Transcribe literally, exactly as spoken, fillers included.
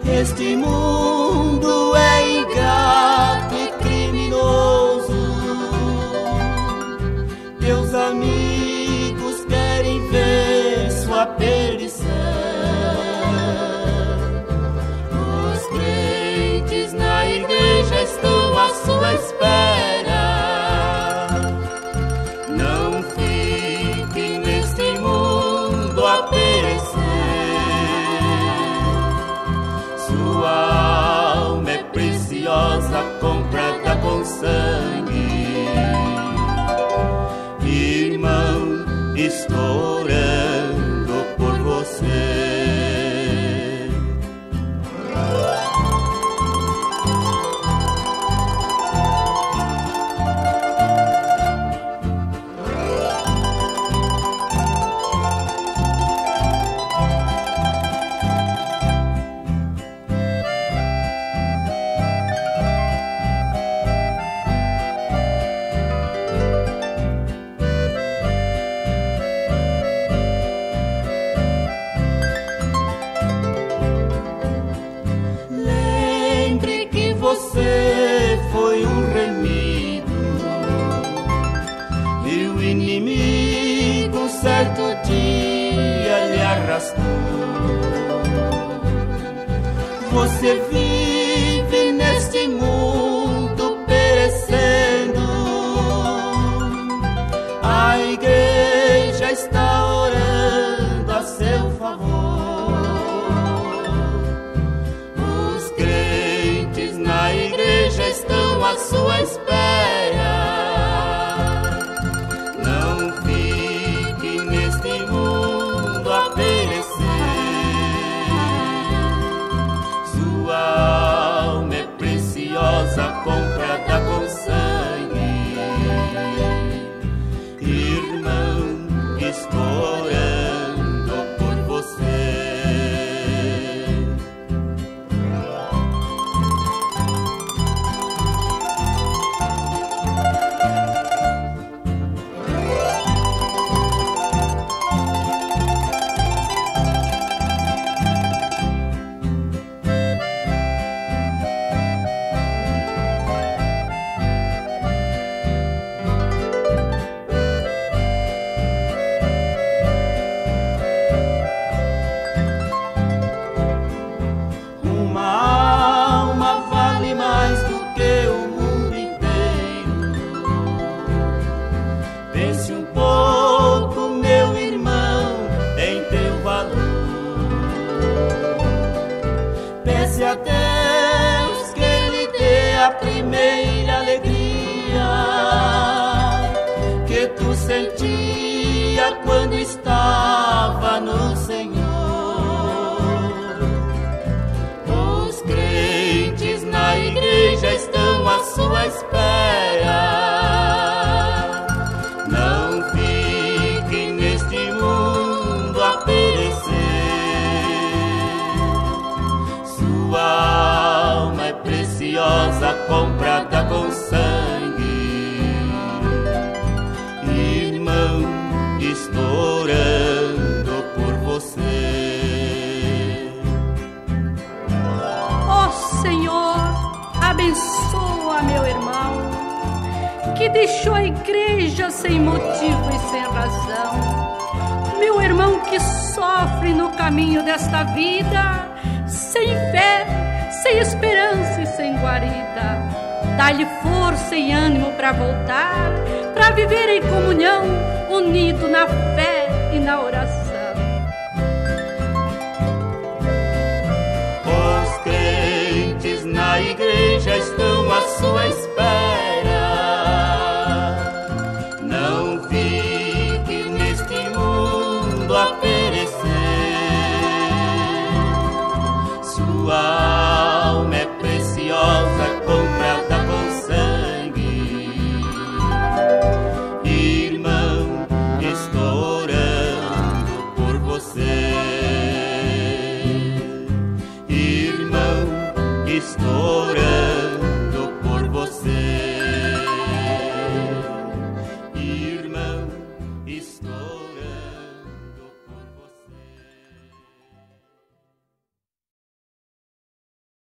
Este mundo é ingrato e criminoso. Teus amigos querem ver sua perdição. Os crentes na igreja estão à sua espera. Não fique neste mundo a perecer. Sua alma é preciosa, comprada com sangue. Irmão, estou orando por você. Você foi um remido e o inimigo certo dia lhe arrastou. Você vive neste mundo perecendo. A igreja está orando a seu favor. Na igreja estão à sua espera. Não fique neste mundo a perecer. Sua alma é preciosa, comprada com sangue. Irmão, estou orando por você. Pense um pouco, meu irmão, em teu valor. Peça a Deus que Ele dê a primeira alegria que tu sentia quando estava no Senhor. Os crentes na igreja estão à sua espera. Sua alma é preciosa, comprada com sangue. Irmão, estou orando por você. Ó Senhor, abençoa meu irmão, que deixou a igreja sem motivo e sem razão. Meu irmão que sofre no caminho desta vida, sem fé, sem esperança e sem guarida. Dá-lhe força e ânimo para voltar, para viver em comunhão, unido na fé e na oração. Os crentes na igreja estão à sua espera. Não fique neste mundo apenas